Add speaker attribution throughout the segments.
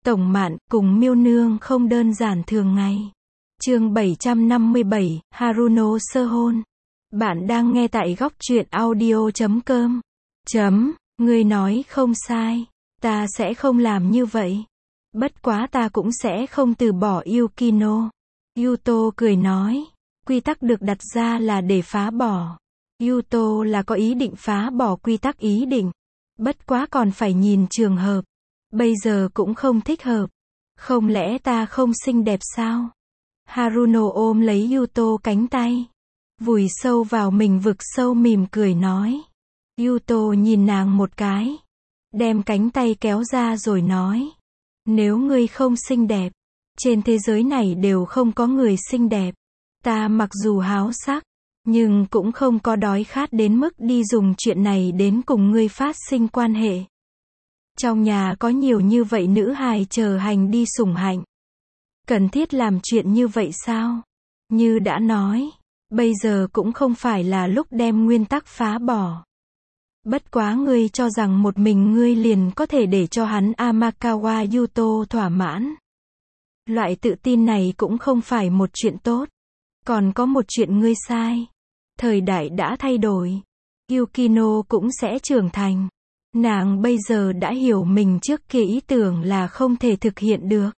Speaker 1: Tổng Mạn cùng Miêu Nương không đơn giản thường ngày. Chương 757, Haruno sơ hôn. Bạn đang nghe tại góc truyện audio.com. Ngươi nói không sai. Ta sẽ không làm như vậy. Bất quá ta cũng sẽ không từ bỏ Yukino. Yuto cười nói. Quy tắc được đặt ra là để phá bỏ. Yuto là có ý định phá bỏ quy tắc ý định. Bất quá còn phải nhìn trường hợp. Bây giờ cũng không thích hợp. Không lẽ ta không xinh đẹp sao? Haruno ôm lấy Yuto cánh tay. Vùi sâu vào mình vực sâu mỉm cười nói. Yuto nhìn nàng một cái. Đem cánh tay kéo ra rồi nói. Nếu ngươi không xinh đẹp, trên thế giới này đều không có người xinh đẹp. Ta mặc dù háo sắc, nhưng cũng không có đói khát đến mức đi dùng chuyện này đến cùng ngươi phát sinh quan hệ. Trong nhà có nhiều như vậy nữ hài chờ hành đi sủng hạnh. Cần thiết làm chuyện như vậy sao? Như đã nói, bây giờ cũng không phải là lúc đem nguyên tắc phá bỏ. Bất quá ngươi cho rằng một mình ngươi liền có thể để cho hắn Amakawa Yuto thỏa mãn. Loại tự tin này cũng không phải một chuyện tốt. Còn có một chuyện ngươi sai. Thời đại đã thay đổi. Yukino cũng sẽ trưởng thành. Nàng bây giờ đã hiểu mình trước kia ý tưởng là không thể thực hiện được.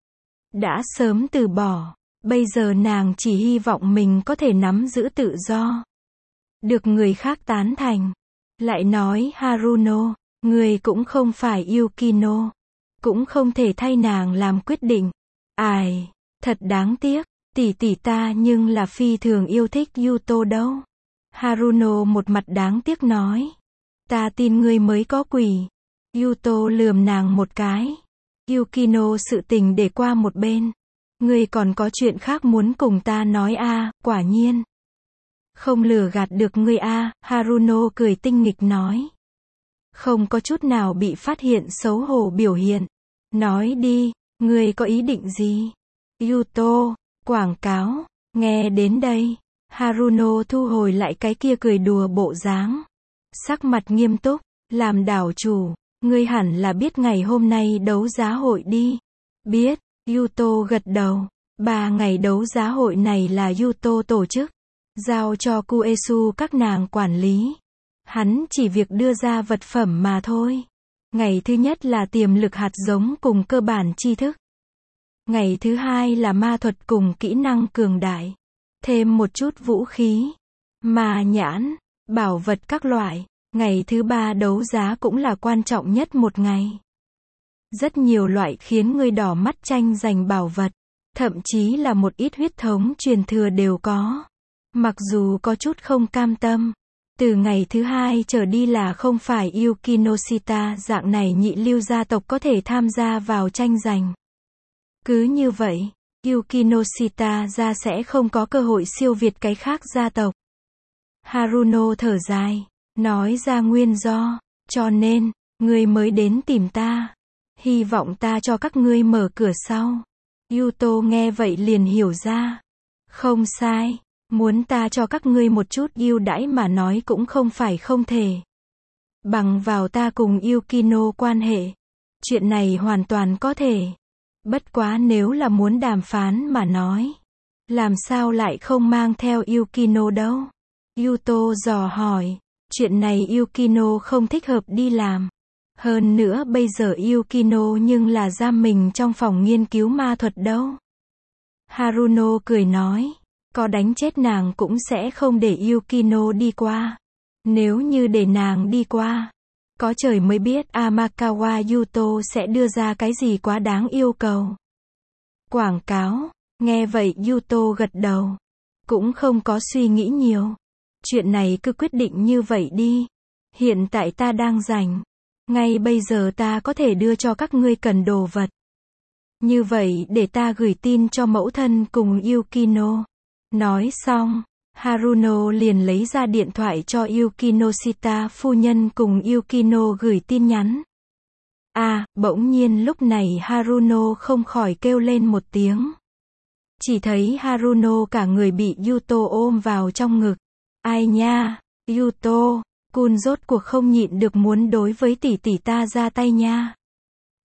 Speaker 1: Đã sớm từ bỏ. Bây giờ nàng chỉ hy vọng mình có thể nắm giữ tự do. Được người khác tán thành. Lại nói Haruno, người cũng không phải Yukino. Cũng không thể thay nàng làm quyết định. Ai, thật đáng tiếc. Tỷ tỷ ta nhưng là phi thường yêu thích Yuto đâu. Haruno một mặt đáng tiếc nói. Ta tin ngươi mới có quỷ. Yuto lườm nàng một cái. Yukino sự tình để qua một bên. Ngươi còn có chuyện khác muốn cùng ta nói à, quả nhiên. Không lừa gạt được ngươi à, Haruno cười tinh nghịch nói. Không có chút nào bị phát hiện xấu hổ biểu hiện. Nói đi, ngươi có ý định gì? Yuto, quảng cáo, nghe đến đây. Haruno thu hồi lại cái kia cười đùa bộ dáng. Sắc mặt nghiêm túc, làm đảo chủ, ngươi hẳn là biết ngày hôm nay đấu giá hội đi. Biết, Yuto gật đầu. 3 ngày đấu giá hội này là Yuto tổ chức. Giao cho Kuesu các nàng quản lý. Hắn chỉ việc đưa ra vật phẩm mà thôi. Ngày thứ nhất là tiềm lực hạt giống cùng cơ bản tri thức. Ngày thứ hai là ma thuật cùng kỹ năng cường đại. Thêm một chút vũ khí, ma nhãn, bảo vật các loại. Ngày thứ ba đấu giá cũng là quan trọng nhất một ngày. Rất nhiều loại khiến người đỏ mắt tranh giành bảo vật. Thậm chí là một ít huyết thống truyền thừa đều có. Mặc dù có chút không cam tâm. Từ ngày thứ hai trở đi là không phải Yukinoshita dạng này nhị lưu gia tộc có thể tham gia vào tranh giành. Cứ như vậy, Yukinoshita gia sẽ không có cơ hội siêu việt cái khác gia tộc. Haruno thở dài, nói ra nguyên do, cho nên, ngươi mới đến tìm ta. Hy vọng ta cho các ngươi mở cửa sau. Yuto nghe vậy liền hiểu ra. Không sai, muốn ta cho các ngươi một chút ưu đãi mà nói cũng không phải không thể. Bằng vào ta cùng Yukino quan hệ, chuyện này hoàn toàn có thể. Bất quá nếu là muốn đàm phán mà nói, làm sao lại không mang theo Yukino đâu? Yuto dò hỏi, chuyện này Yukino không thích hợp đi làm. Hơn nữa bây giờ Yukino nhưng là giam mình trong phòng nghiên cứu ma thuật đâu. Haruno cười nói, có đánh chết nàng cũng sẽ không để Yukino đi qua. Nếu như để nàng đi qua, có trời mới biết Amakawa Yuto sẽ đưa ra cái gì quá đáng yêu cầu. Quảng cáo, nghe vậy Yuto gật đầu. Cũng không có suy nghĩ nhiều. Chuyện này cứ quyết định như vậy đi. Hiện tại ta đang rảnh. Ngay bây giờ ta có thể đưa cho các ngươi cần đồ vật. Như vậy để ta gửi tin cho mẫu thân cùng Yukino. Nói xong, Haruno liền lấy ra điện thoại cho Yukinoshita phu nhân cùng Yukino gửi tin nhắn. Bỗng nhiên lúc này Haruno không khỏi kêu lên một tiếng. Chỉ thấy Haruno cả người bị Yuto ôm vào trong ngực. Ai nha, Yuto, Kun rốt cuộc không nhịn được muốn đối với tỷ tỷ ta ra tay nha.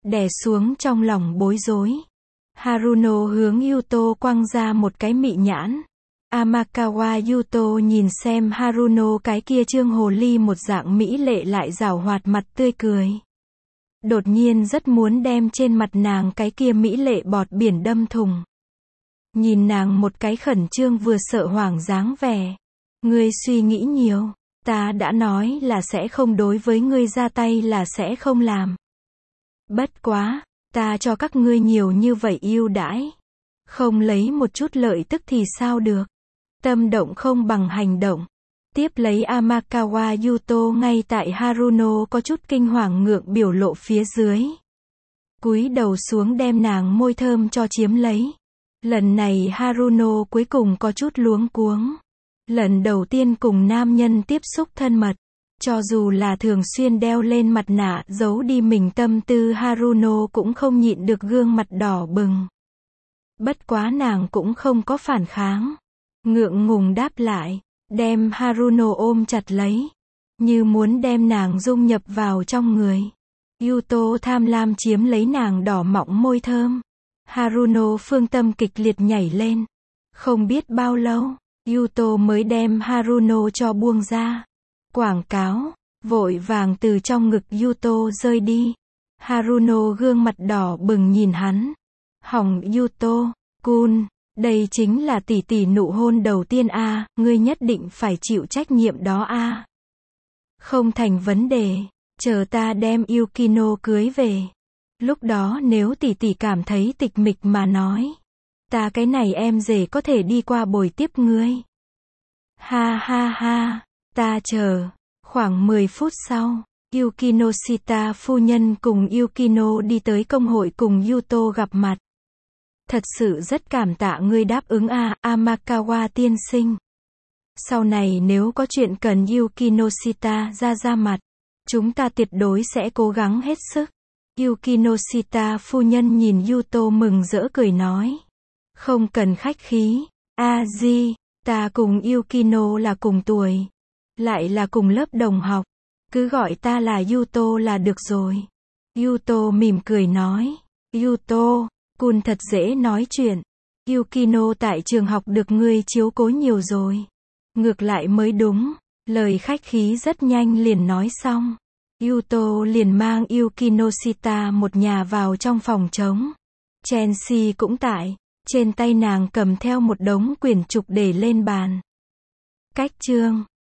Speaker 1: đè xuống trong lòng bối rối. Haruno hướng Yuto quăng ra một cái mị nhãn. Amakawa Yuto nhìn xem Haruno cái kia trương hồ ly một dạng mỹ lệ lại giảo hoạt mặt tươi cười. Đột nhiên rất muốn đem trên mặt nàng cái kia mỹ lệ bọt biển đâm thùng. Nhìn nàng một cái khẩn trương vừa sợ hoảng dáng vẻ. Ngươi suy nghĩ nhiều, ta đã nói là sẽ không đối với ngươi ra tay là sẽ không làm. Bất quá, ta cho các ngươi nhiều như vậy ưu đãi. Không lấy một chút lợi tức thì sao được. Tâm động không bằng hành động. Tiếp lấy Amakawa Yuto ngay tại Haruno có chút kinh hoàng ngượng biểu lộ phía dưới. Cúi đầu xuống đem nàng môi thơm cho chiếm lấy. Lần này Haruno cuối cùng có chút luống cuống. Lần đầu tiên cùng nam nhân tiếp xúc thân mật. Cho dù là thường xuyên đeo lên mặt nạ giấu đi mình tâm tư Haruno cũng không nhịn được gương mặt đỏ bừng. Bất quá nàng cũng không có phản kháng. Ngượng ngùng đáp lại. Đem Haruno ôm chặt lấy. Như muốn đem nàng dung nhập vào trong người. Yuto tham lam chiếm lấy nàng đỏ mọng môi thơm. Haruno phương tâm kịch liệt nhảy lên. Không biết bao lâu, Yuto mới đem Haruno cho buông ra. Quảng cáo, vội vàng từ trong ngực Yuto rơi đi. Haruno gương mặt đỏ bừng nhìn hắn. Hỏng Yuto-kun, đây chính là tỷ tỷ nụ hôn đầu tiên a, ngươi nhất định phải chịu trách nhiệm đó a. Không thành vấn đề, chờ ta đem Yukino cưới về. Lúc đó nếu tỷ tỷ cảm thấy tịch mịch mà nói, ta cái này em rể có thể đi qua bồi tiếp ngươi. Ha ha ha, ta chờ. Khoảng 10 phút sau, Yukinoshita phu nhân cùng Yukino đi tới công hội cùng Yuto gặp mặt. Thật sự rất cảm tạ ngươi đáp ứng Amakawa tiên sinh. Sau này nếu có chuyện cần Yukinoshita ra mặt, chúng ta tuyệt đối sẽ cố gắng hết sức. Yukinoshita phu nhân nhìn Yuto mừng rỡ cười nói. Không cần khách khí, Aji, ta cùng Yukino là cùng tuổi. Lại là cùng lớp đồng học. Cứ gọi ta là Yuto là được rồi. Yuto mỉm cười nói. Yuto-kun thật dễ nói chuyện. Yukino tại trường học được ngươi chiếu cố nhiều rồi. Ngược lại mới đúng. Lời khách khí rất nhanh liền nói xong. Yuto liền mang Yukinoshita một nhà vào trong phòng trống. Chelsea cũng tại. Trên tay nàng cầm theo một đống quyển trục để lên bàn. Cách chương